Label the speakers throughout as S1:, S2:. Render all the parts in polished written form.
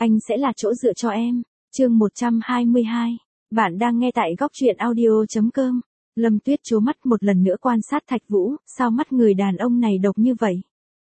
S1: Anh sẽ là chỗ dựa cho em. Chương 122. Bạn đang nghe tại góc truyện audio.com. Lâm Tuyết trố mắt một lần nữa quan sát Thạch Vũ, sao mắt người đàn ông này độc như vậy?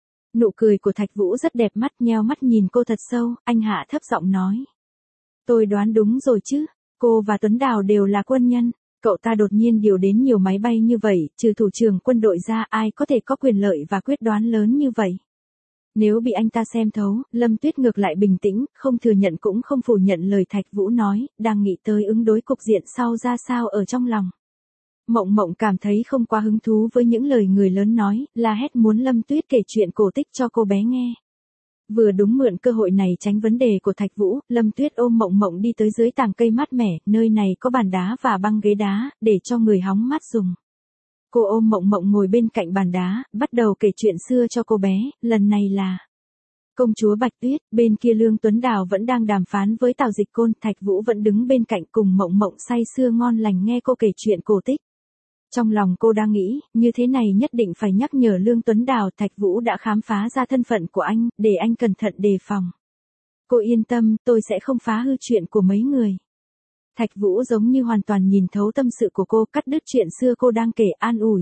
S1: Nụ cười của Thạch Vũ rất đẹp mắt, nheo mắt nhìn cô thật sâu, anh hạ thấp giọng nói. Tôi đoán đúng rồi chứ, cô và Tuấn Đào đều là quân nhân. Cậu ta đột nhiên điều đến nhiều máy bay như vậy, trừ thủ trưởng quân đội ra ai có thể có quyền lợi và quyết đoán lớn như vậy. Nếu bị anh ta xem thấu, Lâm Tuyết ngược lại bình tĩnh, không thừa nhận cũng không phủ nhận lời Thạch Vũ nói, đang nghĩ tới ứng đối cục diện sau ra sao ở trong lòng. Mộng Mộng cảm thấy không quá hứng thú với những lời người lớn nói, la hét muốn Lâm Tuyết kể chuyện cổ tích cho cô bé nghe. Vừa đúng mượn cơ hội này tránh vấn đề của Thạch Vũ, Lâm Tuyết ôm Mộng Mộng đi tới dưới tàng cây mát mẻ, nơi này có bàn đá và băng ghế đá, để cho người hóng mát dùng. Cô ôm Mộng Mộng ngồi bên cạnh bàn đá, bắt đầu kể chuyện xưa cho cô bé, lần này là công chúa Bạch Tuyết, bên kia Lương Tuấn Đào vẫn đang đàm phán với Tào Dịch Côn, Thạch Vũ vẫn đứng bên cạnh cùng Mộng Mộng say sưa ngon lành nghe cô kể chuyện cổ tích. Trong lòng cô đang nghĩ, như thế này nhất định phải nhắc nhở Lương Tuấn Đào, Thạch Vũ đã khám phá ra thân phận của anh, để anh cẩn thận đề phòng. Cô yên tâm, tôi sẽ không phá hư chuyện của mấy người. Thạch Vũ giống như hoàn toàn nhìn thấu tâm sự của cô, cắt đứt chuyện xưa cô đang kể, an ủi.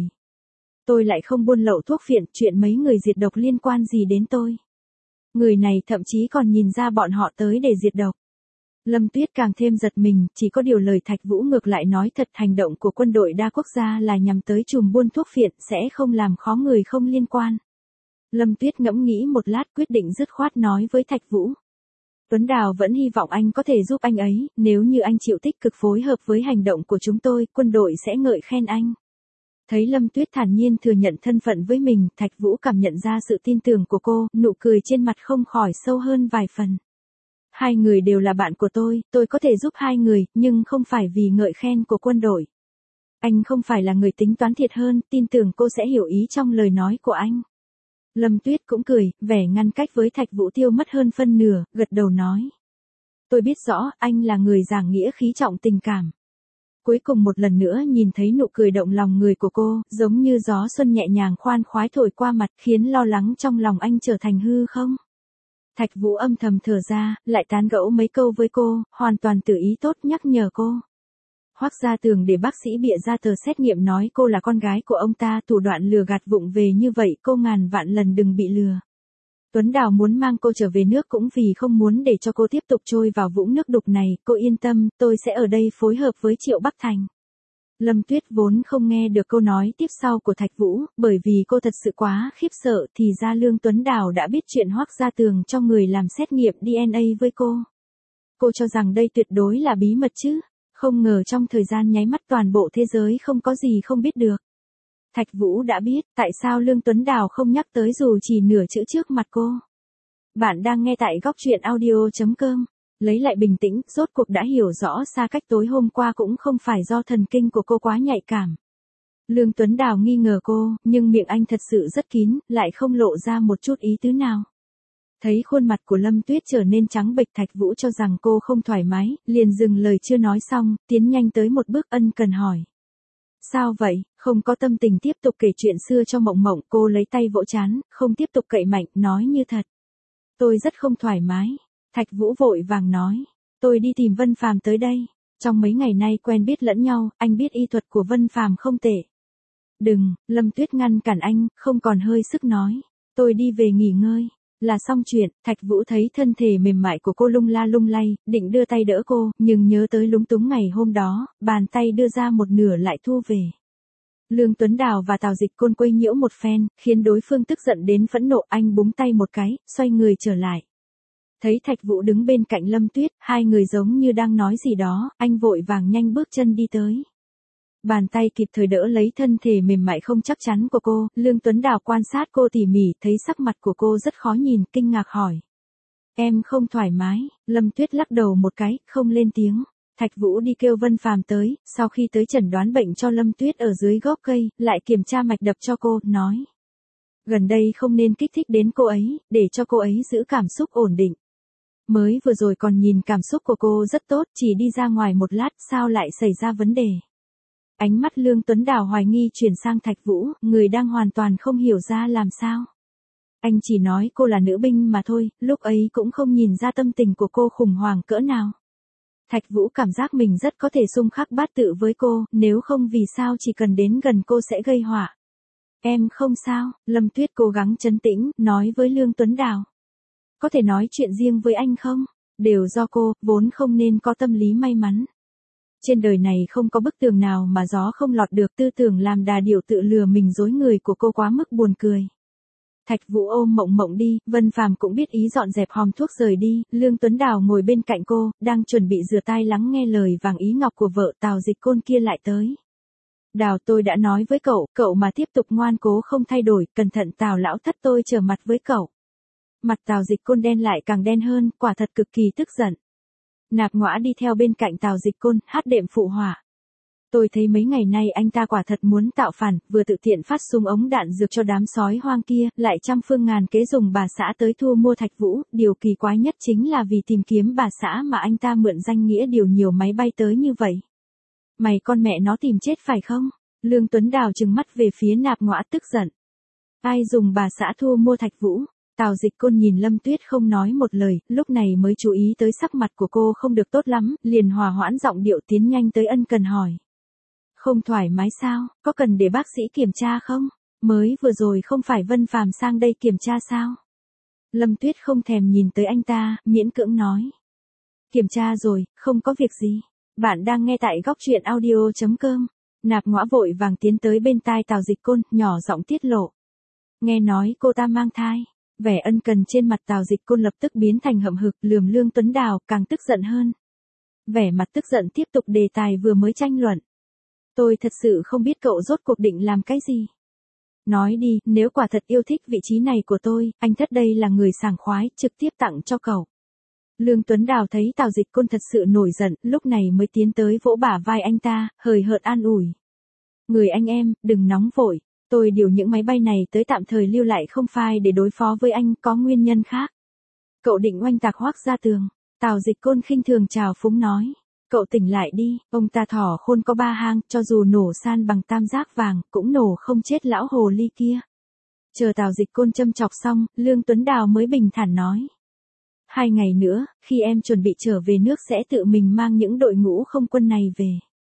S1: Tôi lại không buôn lậu thuốc phiện, chuyện mấy người diệt độc liên quan gì đến tôi. Người này thậm chí còn nhìn ra bọn họ tới để diệt độc. Lâm Tuyết càng thêm giật mình, chỉ có điều lời Thạch Vũ ngược lại nói thật, hành động của quân đội đa quốc gia là nhằm tới chùm buôn thuốc phiện, sẽ không làm khó người không liên quan. Lâm Tuyết ngẫm nghĩ một lát, quyết định dứt khoát nói với Thạch Vũ. Tuấn Đào vẫn hy vọng anh có thể giúp anh ấy, nếu như anh chịu tích cực phối hợp với hành động của chúng tôi, quân đội sẽ ngợi khen anh. Thấy Lâm Tuyết thản nhiên thừa nhận thân phận với mình, Thạch Vũ cảm nhận ra sự tin tưởng của cô, nụ cười trên mặt không khỏi sâu hơn vài phần. Hai người đều là bạn của tôi có thể giúp hai người, nhưng không phải vì ngợi khen của quân đội. Anh không phải là người tính toán thiệt hơn, tin tưởng cô sẽ hiểu ý trong lời nói của anh. Lâm Tuyết cũng cười, vẻ ngăn cách với Thạch Vũ tiêu mất hơn phân nửa, gật đầu nói. Tôi biết rõ, anh là người giảng nghĩa khí trọng tình cảm. Cuối cùng một lần nữa nhìn thấy nụ cười động lòng người của cô, giống như gió xuân nhẹ nhàng khoan khoái thổi qua mặt, khiến lo lắng trong lòng anh trở thành hư không. Thạch Vũ âm thầm thở ra, lại tán gẫu mấy câu với cô, hoàn toàn tự ý tốt nhắc nhở cô. Hoắc Gia Tường để bác sĩ bịa ra tờ xét nghiệm nói cô là con gái của ông ta, thủ đoạn lừa gạt vụng về như vậy cô ngàn vạn lần đừng bị lừa. Tuấn Đào muốn mang cô trở về nước cũng vì không muốn để cho cô tiếp tục trôi vào vũng nước đục này, cô yên tâm, tôi sẽ ở đây phối hợp với Triệu Bắc Thành. Lâm Tuyết vốn không nghe được câu nói tiếp sau của Thạch Vũ, bởi vì cô thật sự quá khiếp sợ, thì ra Lương Tuấn Đào đã biết chuyện Hoắc Gia Tường cho người làm xét nghiệm DNA với cô. Cô cho rằng đây tuyệt đối là bí mật chứ, không ngờ trong thời gian nháy mắt toàn bộ thế giới không có gì không biết được. Thạch Vũ đã biết, tại sao Lương Tuấn Đào không nhắc tới dù chỉ nửa chữ trước mặt cô. Bạn đang nghe tại góc truyện audio.com. Lấy lại bình tĩnh, rốt cuộc đã hiểu rõ xa cách tối hôm qua cũng không phải do thần kinh của cô quá nhạy cảm. Lương Tuấn Đào nghi ngờ cô, nhưng miệng anh thật sự rất kín, lại không lộ ra một chút ý tứ nào. Thấy khuôn mặt của Lâm Tuyết trở nên trắng bệch, Thạch Vũ cho rằng cô không thoải mái, liền dừng lời chưa nói xong, tiến nhanh tới một bước ân cần hỏi. Sao vậy, không có tâm tình tiếp tục kể chuyện xưa cho Mộng Mộng, cô lấy tay vỗ trán, không tiếp tục cậy mạnh, nói như thật. Tôi rất không thoải mái. Thạch Vũ vội vàng nói, tôi đi tìm Vân Phàm tới đây. Trong mấy ngày nay quen biết lẫn nhau, anh biết y thuật của Vân Phàm không tệ. Đừng, Lâm Tuyết ngăn cản anh, không còn hơi sức nói. Tôi đi về nghỉ ngơi. Là xong chuyện, Thạch Vũ thấy thân thể mềm mại của cô lung la lung lay, định đưa tay đỡ cô, nhưng nhớ tới lúng túng ngày hôm đó, bàn tay đưa ra một nửa lại thu về. Lương Tuấn Đào và Tào Dịch Côn quấy nhiễu một phen, khiến đối phương tức giận đến phẫn nộ, anh búng tay một cái, xoay người trở lại. Thấy Thạch Vũ đứng bên cạnh Lâm Tuyết, hai người giống như đang nói gì đó, anh vội vàng nhanh bước chân đi tới. Bàn tay kịp thời đỡ lấy thân thể mềm mại không chắc chắn của cô, Lương Tuấn Đào quan sát cô tỉ mỉ, thấy sắc mặt của cô rất khó nhìn, kinh ngạc hỏi. Em không thoải mái, Lâm Tuyết lắc đầu một cái, không lên tiếng. Thạch Vũ đi kêu Vân Phàm tới, sau khi tới chẩn đoán bệnh cho Lâm Tuyết ở dưới gốc cây, lại kiểm tra mạch đập cho cô, nói. Gần đây không nên kích thích đến cô ấy, để cho cô ấy giữ cảm xúc ổn định. Mới vừa rồi còn nhìn cảm xúc của cô rất tốt, chỉ đi ra ngoài một lát, sao lại xảy ra vấn đề. Ánh mắt Lương Tuấn Đào hoài nghi chuyển sang Thạch Vũ, người đang hoàn toàn không hiểu ra làm sao. Anh chỉ nói cô là nữ binh mà thôi, lúc ấy cũng không nhìn ra tâm tình của cô khủng hoảng cỡ nào. Thạch Vũ cảm giác mình rất có thể xung khắc bát tự với cô, nếu không vì sao chỉ cần đến gần cô sẽ gây họa. Em không sao, Lâm Tuyết cố gắng trấn tĩnh, nói với Lương Tuấn Đào. Có thể nói chuyện riêng với anh không? Đều do cô, vốn không nên có tâm lý may mắn. Trên đời này không có bức tường nào mà gió không lọt được, tư tưởng làm đà điểu tự lừa mình dối người của cô quá mức buồn cười. Thạch Vũ ôm Mộng Mộng đi, Vân Phàm cũng biết ý dọn dẹp hòm thuốc rời đi, Lương Tuấn Đào ngồi bên cạnh cô, đang chuẩn bị rửa tai lắng nghe lời vàng ý ngọc của vợ Tào Dịch Côn kia lại tới. Đào, tôi đã nói với cậu mà tiếp tục ngoan cố không thay đổi, cẩn thận Tào lão thất tôi trở mặt với cậu. Mặt Tào Dịch Côn đen lại càng đen hơn, quả thật cực kỳ tức giận. Nạp Ngõa đi theo bên cạnh Tào Dịch Côn, hát đệm phụ họa. Tôi thấy mấy ngày nay anh ta quả thật muốn tạo phản, vừa tự tiện phát súng ống đạn dược cho đám sói hoang kia, lại trăm phương ngàn kế dùng bà xã tới thu mua Thạch Vũ, điều kỳ quái nhất chính là vì tìm kiếm bà xã mà anh ta mượn danh nghĩa điều nhiều máy bay tới như vậy. Mày con mẹ nó tìm chết phải không? Lương Tuấn Đào trừng mắt về phía Nạp Ngõa tức giận. Ai dùng bà xã thu mua Thạch Vũ? Tào Dịch Côn nhìn Lâm Tuyết không nói một lời, lúc này mới chú ý tới sắc mặt của cô không được tốt lắm, liền hòa hoãn giọng điệu tiến nhanh tới ân cần hỏi. Không thoải mái sao, có cần để bác sĩ kiểm tra không? Mới vừa rồi không phải Vân Phàm sang đây kiểm tra sao? Lâm Tuyết không thèm nhìn tới anh ta, miễn cưỡng nói. Kiểm tra rồi, không có việc gì. Bạn đang nghe tại góc truyện audio.com. Nạp Ngõa vội vàng tiến tới bên tai Tào Dịch Côn, nhỏ giọng tiết lộ. Nghe nói cô ta mang thai. Vẻ ân cần trên mặt Tào Dịch Côn lập tức biến thành hậm hực, lườm Lương Tuấn Đào, càng tức giận hơn. Vẻ mặt tức giận tiếp tục đề tài vừa mới tranh luận. Tôi thật sự không biết cậu rốt cuộc định làm cái gì. Nói đi, nếu quả thật yêu thích vị trí này của tôi, anh thất đây là người sảng khoái, trực tiếp tặng cho cậu. Lương Tuấn Đào thấy Tào Dịch Côn thật sự nổi giận, lúc này mới tiến tới vỗ bả vai anh ta, hời hợt an ủi. Người anh em, đừng nóng vội. Tôi điều những máy bay này tới tạm thời lưu lại không phải để đối phó với anh, có nguyên nhân khác. Cậu định oanh tạc Hoác ra tường. Tào Dịch Côn khinh thường trào phúng nói. Cậu tỉnh lại đi, ông ta thỏ khôn có 3 hang, cho dù nổ san bằng tam giác vàng, cũng nổ không chết lão hồ ly kia. Chờ Tào Dịch Côn châm chọc xong, Lương Tuấn Đào mới bình thản nói. 2 ngày nữa, khi em chuẩn bị trở về nước sẽ tự mình mang những đội ngũ không quân này về.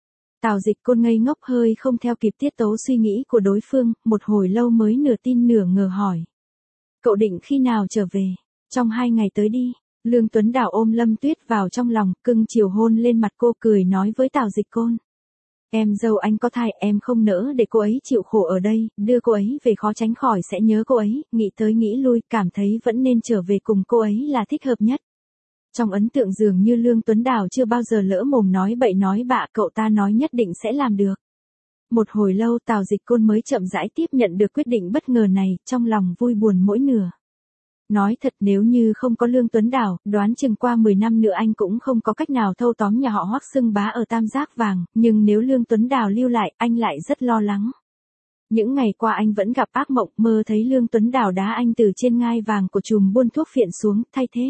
S1: Tào Dịch Côn ngây ngốc hơi không theo kịp tiết tấu suy nghĩ của đối phương, một hồi lâu mới nửa tin nửa ngờ hỏi. Cậu định khi nào trở về? Trong 2 ngày tới đi. Lương Tuấn Đào ôm Lâm Tuyết vào trong lòng, cưng chiều hôn lên mặt cô, cười nói với Tào Dịch Côn. Em dâu anh có thai, em không nỡ để cô ấy chịu khổ ở đây, đưa cô ấy về khó tránh khỏi sẽ nhớ cô ấy, nghĩ tới nghĩ lui, cảm thấy vẫn nên trở về cùng cô ấy là thích hợp nhất. Trong ấn tượng dường như Lương Tuấn Đào chưa bao giờ lỡ mồm nói bậy nói bạ, cậu ta nói nhất định sẽ làm được. Một hồi lâu Tào Dịch Côn mới chậm rãi tiếp nhận được quyết định bất ngờ này, trong lòng vui buồn mỗi nửa. Nói thật, nếu như không có Lương Tuấn Đào, đoán chừng qua 10 năm nữa anh cũng không có cách nào thâu tóm nhà họ Hoắc xưng bá ở Tam Giác Vàng, nhưng nếu Lương Tuấn Đào lưu lại, anh lại rất lo lắng. Những ngày qua anh vẫn gặp ác mộng, mơ thấy Lương Tuấn Đào đá anh từ trên ngai vàng của chùm buôn thuốc phiện xuống, thay thế.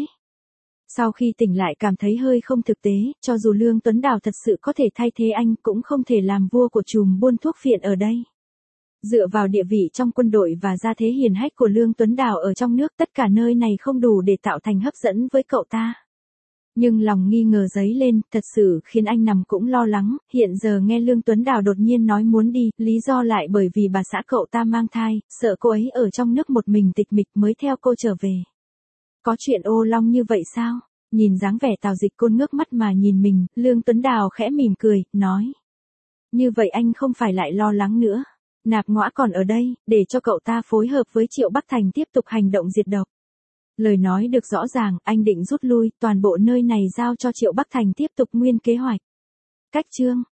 S1: Sau khi tỉnh lại cảm thấy hơi không thực tế, cho dù Lương Tuấn Đào thật sự có thể thay thế anh, cũng không thể làm vua của chùm buôn thuốc phiện ở đây. Dựa vào địa vị trong quân đội và gia thế hiển hách của Lương Tuấn Đào ở trong nước, tất cả nơi này không đủ để tạo thành hấp dẫn với cậu ta. Nhưng lòng nghi ngờ dấy lên, thật sự khiến anh nằm cũng lo lắng, hiện giờ nghe Lương Tuấn Đào đột nhiên nói muốn đi, lý do lại bởi vì bà xã cậu ta mang thai, sợ cô ấy ở trong nước một mình tịch mịch mới theo cô trở về. Có chuyện ô long như vậy sao? Nhìn dáng vẻ Tào Dịch Côn ngước mắt mà nhìn mình, Lương Tuấn Đào khẽ mỉm cười, nói. Như vậy anh không phải lại lo lắng nữa. Nạp Ngõa còn ở đây, để cho cậu ta phối hợp với Triệu Bắc Thành tiếp tục hành động diệt độc. Lời nói được rõ ràng, anh định rút lui, toàn bộ nơi này giao cho Triệu Bắc Thành tiếp tục nguyên kế hoạch. Cách chương.